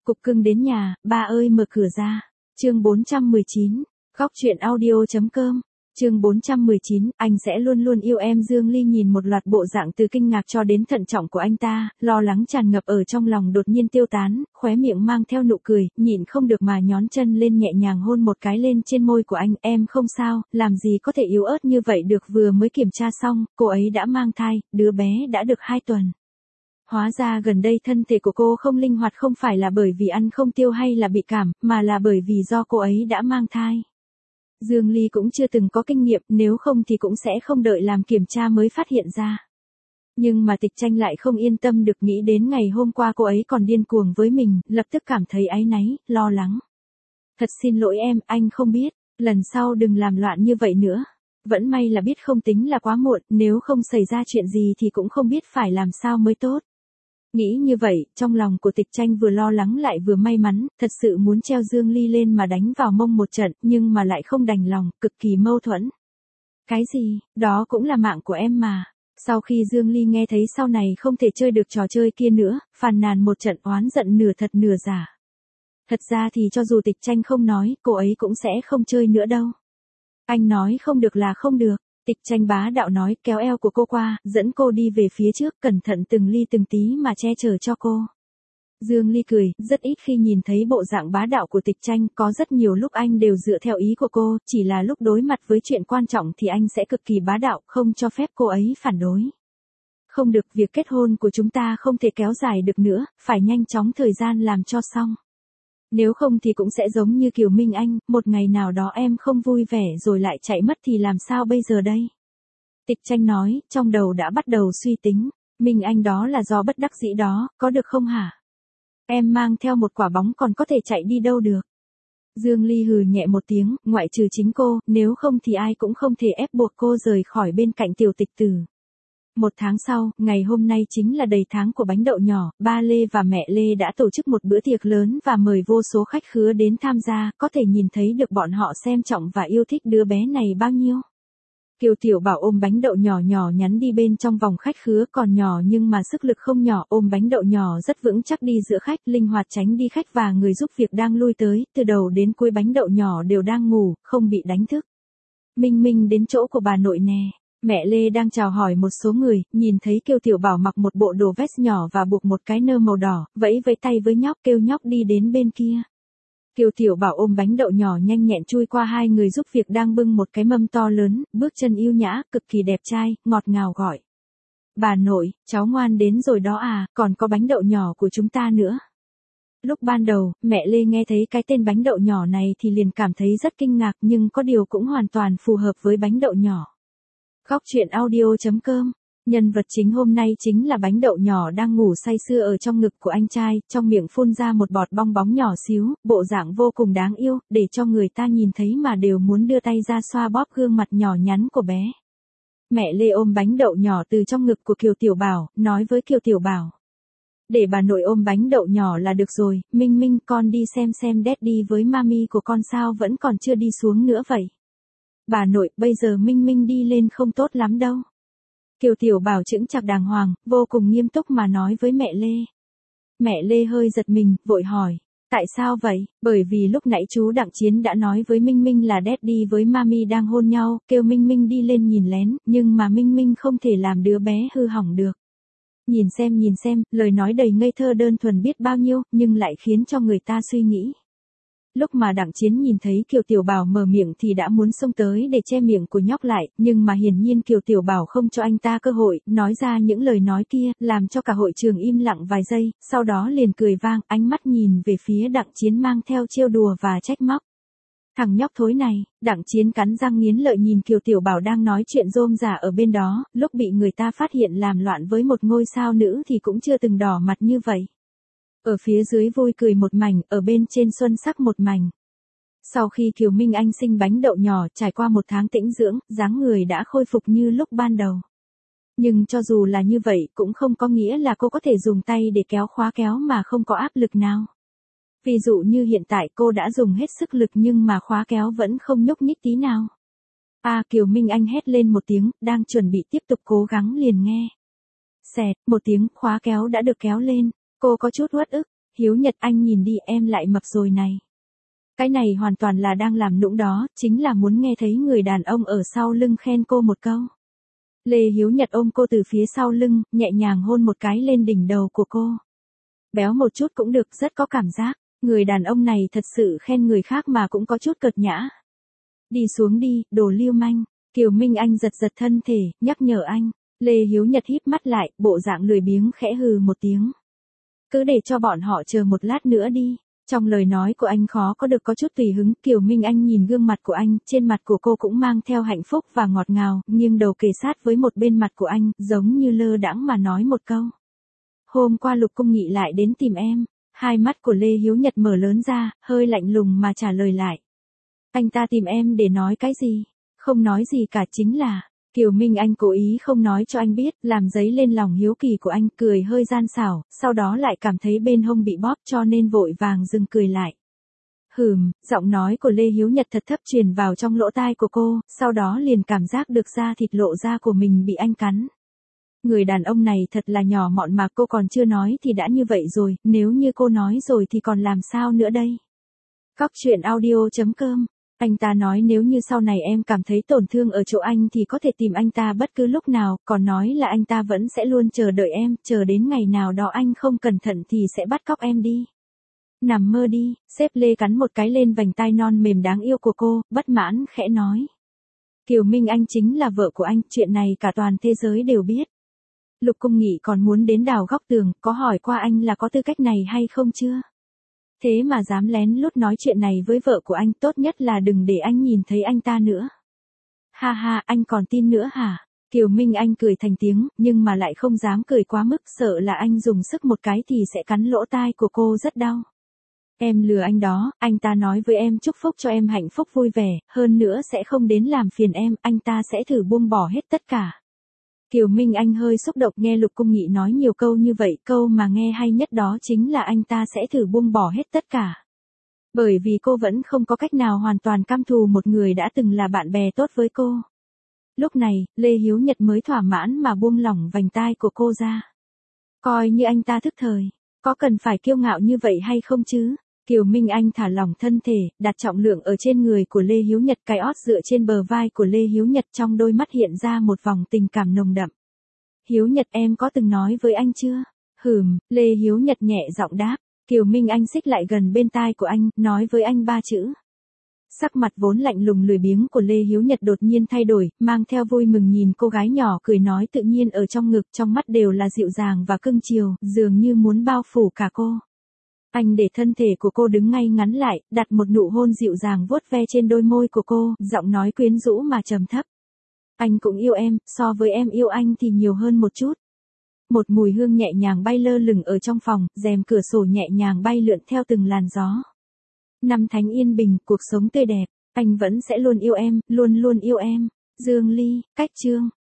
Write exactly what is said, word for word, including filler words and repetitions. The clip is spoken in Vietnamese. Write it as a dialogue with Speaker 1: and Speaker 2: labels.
Speaker 1: Cục cưng đến nhà, ba ơi mở cửa ra. Chương bốn trăm mười chín, khóc chuyện audio chấm com. Chương bốn trăm mười chín, anh sẽ luôn luôn yêu em. Dương Ly nhìn một loạt bộ dạng từ kinh ngạc cho đến thận trọng của anh ta, lo lắng tràn ngập ở trong lòng đột nhiên tiêu tán, khóe miệng mang theo nụ cười, nhịn không được mà nhón chân lên nhẹ nhàng hôn một cái lên trên môi của anh. Em không sao, làm gì có thể yếu ớt như vậy được, vừa mới kiểm tra xong, cô ấy đã mang thai, đứa bé đã được hai tuần. Hóa ra gần đây thân thể của cô không linh hoạt không phải là bởi vì ăn không tiêu hay là bị cảm, mà là bởi vì do cô ấy đã mang thai. Dương Ly cũng chưa từng có kinh nghiệm, nếu không thì cũng sẽ không đợi làm kiểm tra mới phát hiện ra. Nhưng mà Tịch Tranh lại không yên tâm được, nghĩ đến ngày hôm qua cô ấy còn điên cuồng với mình, lập tức cảm thấy áy náy, lo lắng. Thật xin lỗi em, anh không biết, lần sau đừng làm loạn như vậy nữa. Vẫn may là biết không tính là quá muộn, nếu không xảy ra chuyện gì thì cũng không biết phải làm sao mới tốt. Nghĩ như vậy, trong lòng của Tịch Tranh vừa lo lắng lại vừa may mắn, thật sự muốn treo Dương Ly lên mà đánh vào mông một trận, nhưng mà lại không đành lòng, cực kỳ mâu thuẫn. Cái gì, đó cũng là mạng của em mà. Sau khi Dương Ly nghe thấy sau này không thể chơi được trò chơi kia nữa, phàn nàn một trận, oán giận nửa thật nửa giả. Thật ra thì cho dù Tịch Tranh không nói, cô ấy cũng sẽ không chơi nữa đâu. Anh nói không được là không được. Tịch Tranh bá đạo nói, kéo eo của cô qua, dẫn cô đi về phía trước, cẩn thận từng ly từng tí mà che chở cho cô. Dương Ly cười, rất ít khi nhìn thấy bộ dạng bá đạo của Tịch Tranh, có rất nhiều lúc anh đều dựa theo ý của cô, chỉ là lúc đối mặt với chuyện quan trọng thì anh sẽ cực kỳ bá đạo, không cho phép cô ấy phản đối. Không được, việc kết hôn của chúng ta không thể kéo dài được nữa, phải nhanh chóng thời gian làm cho xong. Nếu không thì cũng sẽ giống như Kiều Minh Anh, một ngày nào đó em không vui vẻ rồi lại chạy mất thì làm sao bây giờ đây? Tịch Tranh nói, trong đầu đã bắt đầu suy tính, Minh Anh đó là do bất đắc dĩ đó, có được không hả? Em mang theo một quả bóng còn có thể chạy đi đâu được? Dương Ly hừ nhẹ một tiếng, ngoại trừ chính cô, nếu không thì ai cũng không thể ép buộc cô rời khỏi bên cạnh Tiểu Tịch Tử. Một tháng sau, ngày hôm nay chính là đầy tháng của bánh đậu nhỏ, ba Lê và mẹ Lê đã tổ chức một bữa tiệc lớn và mời vô số khách khứa đến tham gia, có thể nhìn thấy được bọn họ xem trọng và yêu thích đứa bé này bao nhiêu. Kiều Tiểu Bảo ôm bánh đậu nhỏ nhỏ nhắn đi bên trong vòng khách khứa, còn nhỏ nhưng mà sức lực không nhỏ, ôm bánh đậu nhỏ rất vững chắc đi giữa khách, linh hoạt tránh đi khách và người giúp việc đang lui tới, từ đầu đến cuối bánh đậu nhỏ đều đang ngủ, không bị đánh thức. Minh Minh đến chỗ của bà nội nè. Mẹ Lê đang chào hỏi một số người, nhìn thấy Kiều Tiểu Bảo mặc một bộ đồ vest nhỏ và buộc một cái nơ màu đỏ, vẫy vẫy tay với nhóc, kêu nhóc đi đến bên kia. Kiều Tiểu Bảo ôm bánh đậu nhỏ nhanh nhẹn chui qua hai người giúp việc đang bưng một cái mâm to lớn, bước chân yêu nhã, cực kỳ đẹp trai, ngọt ngào gọi. Bà nội, cháu ngoan đến rồi đó à, còn có bánh đậu nhỏ của chúng ta nữa. Lúc ban đầu, mẹ Lê nghe thấy cái tên bánh đậu nhỏ này thì liền cảm thấy rất kinh ngạc, nhưng có điều cũng hoàn toàn phù hợp với bánh đậu nhỏ. Khóc chuyện audio chấm com. Nhân vật chính hôm nay chính là bánh đậu nhỏ đang ngủ say sưa ở trong ngực của anh trai, trong miệng phun ra một bọt bong bóng nhỏ xíu, bộ dạng vô cùng đáng yêu, để cho người ta nhìn thấy mà đều muốn đưa tay ra xoa bóp gương mặt nhỏ nhắn của bé. Mẹ Lê ôm bánh đậu nhỏ từ trong ngực của Kiều Tiểu Bảo, nói với Kiều Tiểu Bảo. Để bà nội ôm bánh đậu nhỏ là được rồi, Minh Minh con đi xem xem Daddy với Mami của con sao vẫn còn chưa đi xuống nữa vậy. Bà nội, bây giờ Minh Minh đi lên không tốt lắm đâu. Kiều Tiểu Bảo chững chạc đàng hoàng, vô cùng nghiêm túc mà nói với mẹ Lê. Mẹ Lê hơi giật mình, vội hỏi. Tại sao vậy? Bởi vì lúc nãy chú Đặng Chiến đã nói với Minh Minh là Daddy với Mami đang hôn nhau, kêu Minh Minh đi lên nhìn lén, nhưng mà Minh Minh không thể làm đứa bé hư hỏng được. Nhìn xem nhìn xem, lời nói đầy ngây thơ đơn thuần biết bao nhiêu, nhưng lại khiến cho người ta suy nghĩ. Lúc mà Đặng Chiến nhìn thấy Kiều Tiểu Bảo mở miệng thì đã muốn xông tới để che miệng của nhóc lại, nhưng mà hiển nhiên Kiều Tiểu Bảo không cho anh ta cơ hội, nói ra những lời nói kia, làm cho cả hội trường im lặng vài giây, sau đó liền cười vang, ánh mắt nhìn về phía Đặng Chiến mang theo trêu đùa và trách móc. Thằng nhóc thối này, Đặng Chiến cắn răng nghiến lợi nhìn Kiều Tiểu Bảo đang nói chuyện rôm rả ở bên đó, lúc bị người ta phát hiện làm loạn với một ngôi sao nữ thì cũng chưa từng đỏ mặt như vậy. Ở phía dưới vui cười một mảnh, ở bên trên xuân sắc một mảnh. Sau khi Kiều Minh Anh sinh bánh đậu nhỏ, trải qua một tháng tĩnh dưỡng, dáng người đã khôi phục như lúc ban đầu. Nhưng cho dù là như vậy, cũng không có nghĩa là cô có thể dùng tay để kéo khóa kéo mà không có áp lực nào. Ví dụ như hiện tại cô đã dùng hết sức lực nhưng mà khóa kéo vẫn không nhúc nhích tí nào. À, Kiều Minh Anh hét lên một tiếng, đang chuẩn bị tiếp tục cố gắng liền nghe. Xẹt, một tiếng, khóa kéo đã được kéo lên. Cô có chút uất ức, Hiếu Nhật anh nhìn đi em lại mập rồi này. Cái này hoàn toàn là đang làm nũng đó, chính là muốn nghe thấy người đàn ông ở sau lưng khen cô một câu. Lê Hiếu Nhật ôm cô từ phía sau lưng, nhẹ nhàng hôn một cái lên đỉnh đầu của cô. Béo một chút cũng được, rất có cảm giác. Người đàn ông này thật sự khen người khác mà cũng có chút cợt nhã. Đi xuống đi, đồ lưu manh. Kiều Minh Anh giật giật thân thể, nhắc nhở anh. Lê Hiếu Nhật híp mắt lại, bộ dạng lười biếng khẽ hừ một tiếng. Cứ để cho bọn họ chờ một lát nữa đi. Trong lời nói của anh khó có được có chút tùy hứng. Kiều Minh Anh nhìn gương mặt của anh, trên mặt của cô cũng mang theo hạnh phúc và ngọt ngào, nghiêng đầu kề sát với một bên mặt của anh, giống như lơ đãng mà nói một câu. Hôm qua Lục Cung Nghị lại đến tìm em. Hai mắt của Lê Hiếu Nhật mở lớn ra, hơi lạnh lùng mà trả lời lại. Anh ta tìm em để nói cái gì? Không nói gì cả, chính là... Kiều Minh Anh cố ý không nói cho anh biết, làm dấy lên lòng hiếu kỳ của anh, cười hơi gian xảo, sau đó lại cảm thấy bên hông bị bóp cho nên vội vàng dừng cười lại. Hừm, giọng nói của Lê Hiếu Nhật thật thấp truyền vào trong lỗ tai của cô, sau đó liền cảm giác được da thịt lộ ra của mình bị anh cắn. Người đàn ông này thật là nhỏ mọn mà cô còn chưa nói thì đã như vậy rồi, nếu như cô nói rồi thì còn làm sao nữa đây? Cóc truyện audio chấm com. Anh ta nói nếu như sau này em cảm thấy tổn thương ở chỗ anh thì có thể tìm anh ta bất cứ lúc nào, còn nói là anh ta vẫn sẽ luôn chờ đợi em, chờ đến ngày nào đó anh không cẩn thận thì sẽ bắt cóc em đi. Nằm mơ đi, sếp Lê cắn một cái lên vành tai non mềm đáng yêu của cô, bất mãn khẽ nói. Kiều Minh Anh chính là vợ của anh, chuyện này cả toàn thế giới đều biết. Lục Cung Nghị còn muốn đến đào góc tường, có hỏi qua anh là có tư cách này hay không chưa? Thế mà dám lén lút nói chuyện này với vợ của anh, tốt nhất là đừng để anh nhìn thấy anh ta nữa. Ha ha, anh còn tin nữa hả? Kiều Minh Anh cười thành tiếng, nhưng mà lại không dám cười quá mức, sợ là anh dùng sức một cái thì sẽ cắn lỗ tai của cô rất đau. Em lừa anh đó, anh ta nói với em chúc phúc cho em hạnh phúc vui vẻ, hơn nữa sẽ không đến làm phiền em, anh ta sẽ thử buông bỏ hết tất cả. Kiều Minh Anh hơi xúc động nghe Lục Cung Nghị nói nhiều câu như vậy, câu mà nghe hay nhất đó chính là anh ta sẽ thử buông bỏ hết tất cả. Bởi vì cô vẫn không có cách nào hoàn toàn căm thù một người đã từng là bạn bè tốt với cô. Lúc này, Lê Hiếu Nhật mới thỏa mãn mà buông lỏng vành tai của cô ra. Coi như anh ta thức thời, có cần phải kiêu ngạo như vậy hay không chứ? Kiều Minh Anh thả lỏng thân thể, đặt trọng lượng ở trên người của Lê Hiếu Nhật, cái ót dựa trên bờ vai của Lê Hiếu Nhật, trong đôi mắt hiện ra một vòng tình cảm nồng đậm. Hiếu Nhật em có từng nói với anh chưa? Hừm, Lê Hiếu Nhật nhẹ giọng đáp. Kiều Minh Anh xích lại gần bên tai của anh, nói với anh ba chữ. Sắc mặt vốn lạnh lùng lười biếng của Lê Hiếu Nhật đột nhiên thay đổi, mang theo vui mừng nhìn cô gái nhỏ cười nói tự nhiên ở trong ngực, trong mắt đều là dịu dàng và cưng chiều, dường như muốn bao phủ cả cô. Anh để thân thể của cô đứng ngay ngắn lại, đặt một nụ hôn dịu dàng vuốt ve trên đôi môi của cô, giọng nói quyến rũ mà trầm thấp. Anh cũng yêu em, so với em yêu anh thì nhiều hơn một chút. Một mùi hương nhẹ nhàng bay lơ lửng ở trong phòng, rèm cửa sổ nhẹ nhàng bay lượn theo từng làn gió. Năm tháng yên bình, cuộc sống tươi đẹp, anh vẫn sẽ luôn yêu em, luôn luôn yêu em. Dương Ly, Cách Chương.